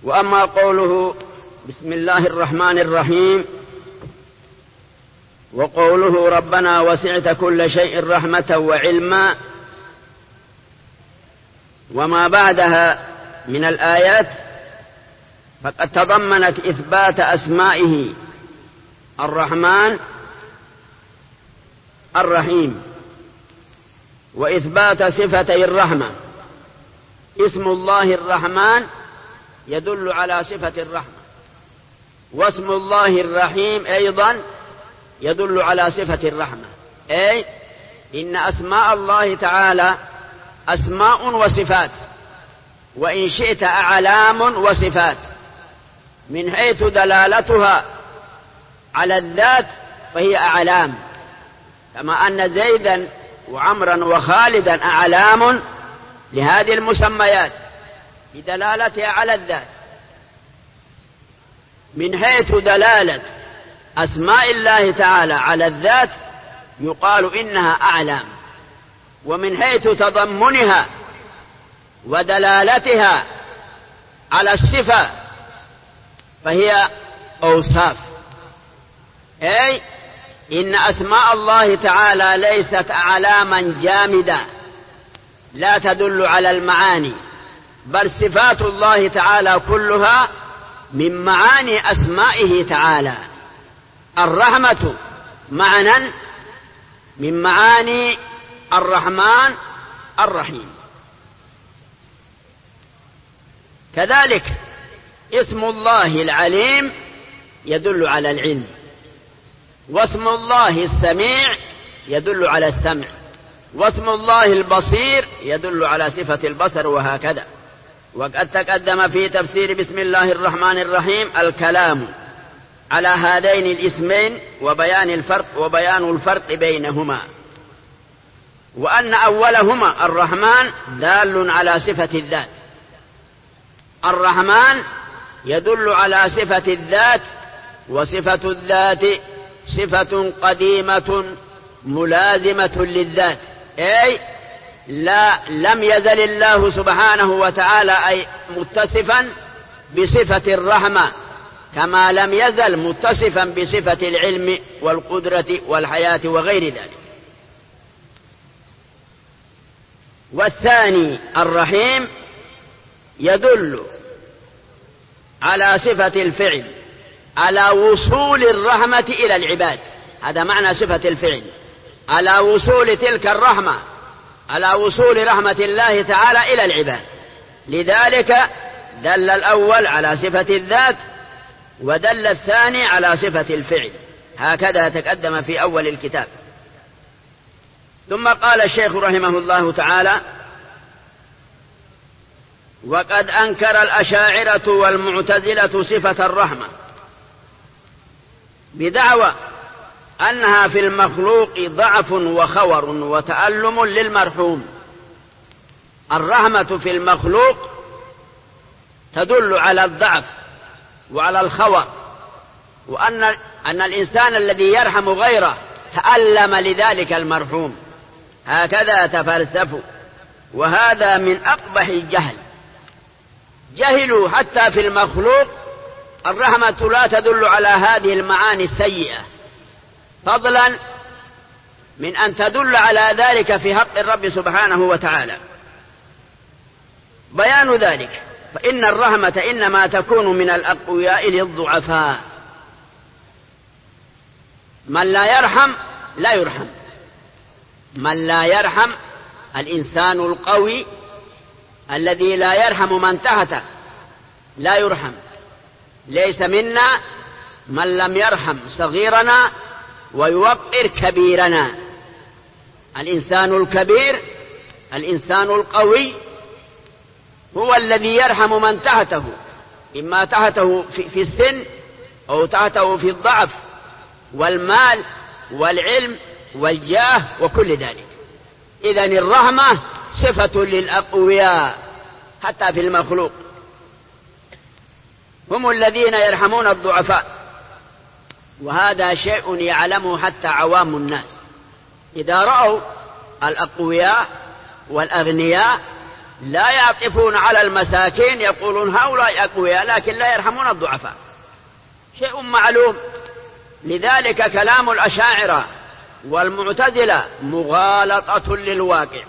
وأما قوله بسم الله الرحمن الرحيم وقوله ربنا وسعت كل شيء رحمة وعلما وما بعدها من الآيات فقد تضمنت إثبات أسمائه الرحمن الرحيم وإثبات صفتي الرحمة. اسم الله الرحمن يدل على صفة الرحمة، واسم الله الرحيم أيضا يدل على صفة الرحمة، أي إن أسماء الله تعالى أسماء وصفات، وإن شئت أعلام وصفات، من حيث دلالتها على الذات فهي أعلام، كما أن زيدا وعمرا وخالدا أعلام لهذه المسميات بدلالتها على الذات. من حيث دلالة أسماء الله تعالى على الذات يقال إنها أعلام، ومن حيث تضمنها ودلالتها على الصفة فهي أوصاف، أي إن أسماء الله تعالى ليست أعلاما جامدة لا تدل على المعاني، بل صفات الله تعالى كلها من معاني أسمائه تعالى. الرحمة معنى من معاني الرحمن الرحيم. كذلك اسم الله العليم يدل على العلم، واسم الله السميع يدل على السمع، واسم الله البصير يدل على صفة البصر، وهكذا. وقد تقدم في تفسير بسم الله الرحمن الرحيم الكلام على هذين الاسمين وبيان الفرق بينهما، وأن أولهما الرحمن دال على صفة الذات. الرحمن يدل على صفة الذات، وصفة الذات صفة قديمة ملازمة للذات، أي لم يزل الله سبحانه وتعالى أي متصفا بصفة الرحمة، كما لم يزل متصفا بصفة العلم والقدرة والحياة وغير ذلك. والثاني الرحيم يدل على صفة الفعل، على وصول الرحمة إلى العباد، هذا معنى صفة الفعل، على وصول تلك الرحمة، على وصول رحمة الله تعالى إلى العباد. لذلك دل الأول على صفة الذات، ودل الثاني على صفة الفعل، هكذا تقدم في أول الكتاب. ثم قال الشيخ رحمه الله تعالى: وقد أنكر الأشاعرة والمعتزلة صفة الرحمة بدعوى أنها في المخلوق ضعف وخور وتألم للمرحوم. الرحمة في المخلوق تدل على الضعف وعلى الخور، وأن الإنسان الذي يرحم غيره تألم لذلك المرحوم، هكذا تفلسفوا، وهذا من أقبح الجهل. جهلوا حتى في المخلوق الرحمة لا تدل على هذه المعاني السيئة، فضلا من أن تدل على ذلك في حق الرب سبحانه وتعالى. بيان ذلك: فإن الرحمة إنما تكون من الأقوياء للضعفاء، من لا يرحم لا يرحم، من لا يرحم الإنسان القوي الذي لا يرحم من تحته لا يرحم. ليس منا من لم يرحم صغيرنا ويوقر كبيرنا. الإنسان الكبير، الإنسان القوي هو الذي يرحم من تحته، إما تحته في السن أو تحته في الضعف والمال والعلم والجاه وكل ذلك. إذن الرحمة صفة للأقوياء حتى في المخلوق، هم الذين يرحمون الضعفاء، وهذا شيء يعلمه حتى عوام الناس. إذا رأوا الأقوياء والأغنياء لا يعطفون على المساكين، يقولون هؤلاء أقوياء لكن لا يرحمون الضعفاء، شيء معلوم. لذلك كلام الأشاعرة والمعتزلة مغالطة للواقع،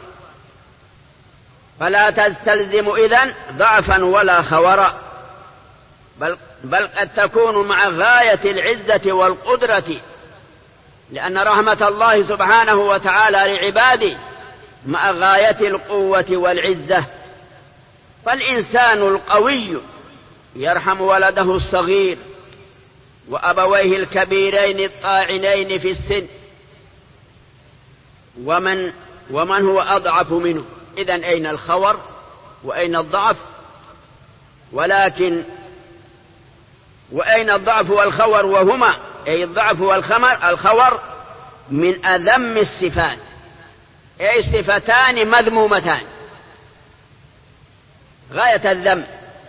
فلا تستلزم إذن ضعفا ولا خورا، بل قد تكون مع غاية العزة والقدرة، لأن رحمة الله سبحانه وتعالى لعباده مع غاية القوة والعزة. فالإنسان القوي يرحم ولده الصغير وأبويه الكبيرين الطاعنين في السن، ومن هو أضعف منه. إذن أين الخور وأين الضعف؟ وأين الضعف والخور؟ وهما أي الضعف والخور من أذم الصفات، أي صفتان مذمومتان غاية الذم.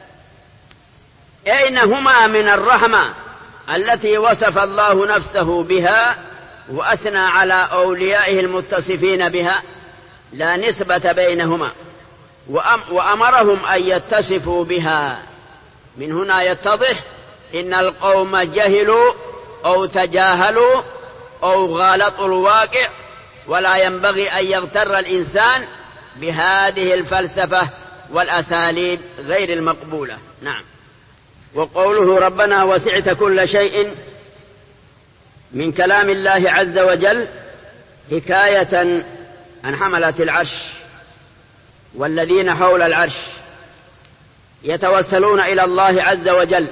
أين هما من الرحمة التي وصف الله نفسه بها وأثنى على أوليائه المتصفين بها؟ لا نسبة بينهما، وأمرهم أن يتصفوا بها. من هنا يتضح إن القوم جهلوا أو تجاهلوا أو غالطوا الواقع، ولا ينبغي أن يغتر الإنسان بهذه الفلسفة والأساليب غير المقبولة. نعم. وقوله ربنا وسعت كل شيء من كلام الله عز وجل حكاية عن حملة العرش والذين حول العرش يتوسلون إلى الله عز وجل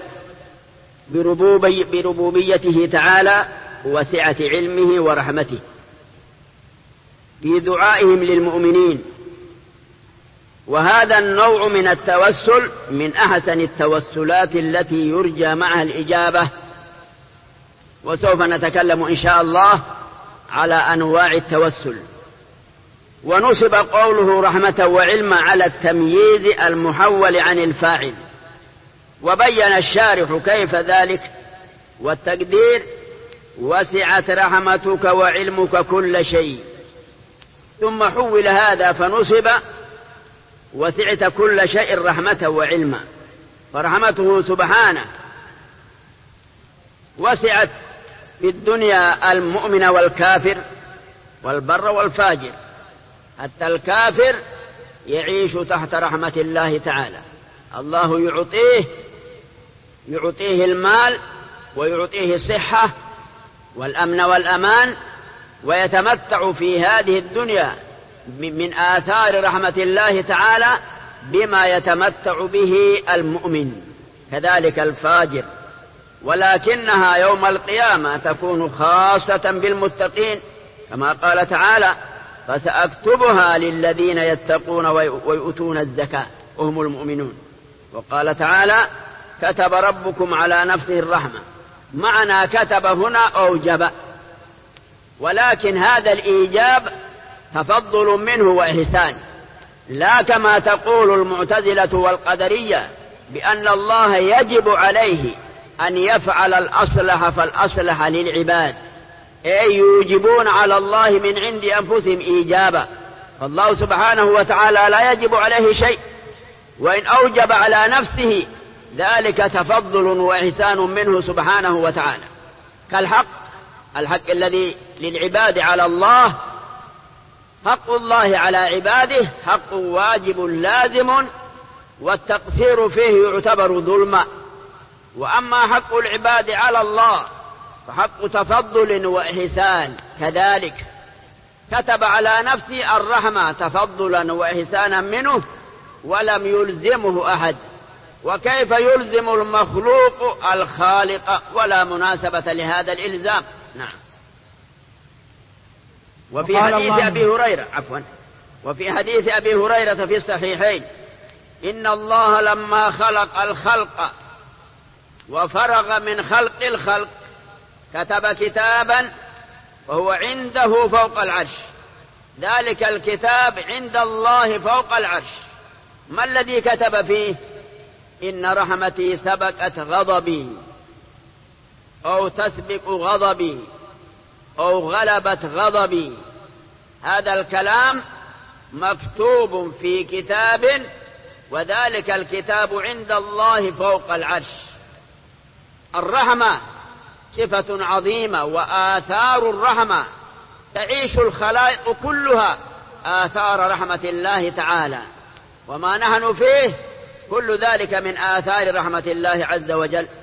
بربوبيته تعالى وسعة علمه ورحمته في دعائهم للمؤمنين. وهذا النوع من التوسل من أحسن التوسلات التي يرجى معها الإجابة، وسوف نتكلم إن شاء الله على أنواع التوسل. ونصب قوله رحمة وعلما على التمييز المحول عن الفاعل، وبين الشارح كيف ذلك، والتقدير وسعت رحمتك وعلمك كل شيء. ثم حول هذا فنصب وسعت كل شيء رحمة وعلما، فرحمته سبحانه وسعت في الدنيا المؤمن والكافر والبر والفاجر، حتى الكافر يعيش تحت رحمة الله تعالى. الله يعطيه المال ويعطيه الصحة والأمن والأمان، ويتمتع في هذه الدنيا من آثار رحمة الله تعالى بما يتمتع به المؤمن، كذلك الفاجر. ولكنها يوم القيامة تكون خاصة بالمتقين، كما قال تعالى فسأكتبها للذين يتقون ويؤتون الزكاة وهم المؤمنون. وقال تعالى كتب ربكم على نفسه الرحمة، معنى كتب هنا أوجب، ولكن هذا الإيجاب تفضل منه وإحسان، لا كما تقول المعتزلة والقدرية بأن الله يجب عليه أن يفعل الأصلح فالأصلح للعباد، أي يوجبون على الله من عند أنفسهم إيجابا. فالله سبحانه وتعالى لا يجب عليه شيء، وإن أوجب على نفسه ذلك تفضل وإحسان منه سبحانه وتعالى. الحق الذي للعباد على الله، حق الله على عباده حق واجب لازم، والتقصير فيه يعتبر ظلما. وأما حق العباد على الله فحق تفضل وإحسان، كذلك كتب على نفسه الرحمة تفضلا وإحسانا منه ولم يلزمه أحد، وكيف يلزم المخلوق الخالق؟ ولا مناسبة لهذا الإلزام. نعم. وفي حديث أبي هريرة في الصحيحين إن الله لما خلق الخلق وفرغ من خلق الخلق كتب كتابا وهو عنده فوق العرش، ذلك الكتاب عند الله فوق العرش. ما الذي كتب فيه؟ إن رحمتي سبقت غضبي، أو تسبق غضبي، أو غلبت غضبي. هذا الكلام مكتوب في كتاب، وذلك الكتاب عند الله فوق العرش. الرحمة صفة عظيمة، وآثار الرحمة تعيش الخلائق كلها آثار رحمة الله تعالى، وما نحن فيه كل ذلك من آثار رحمة الله عز وجل.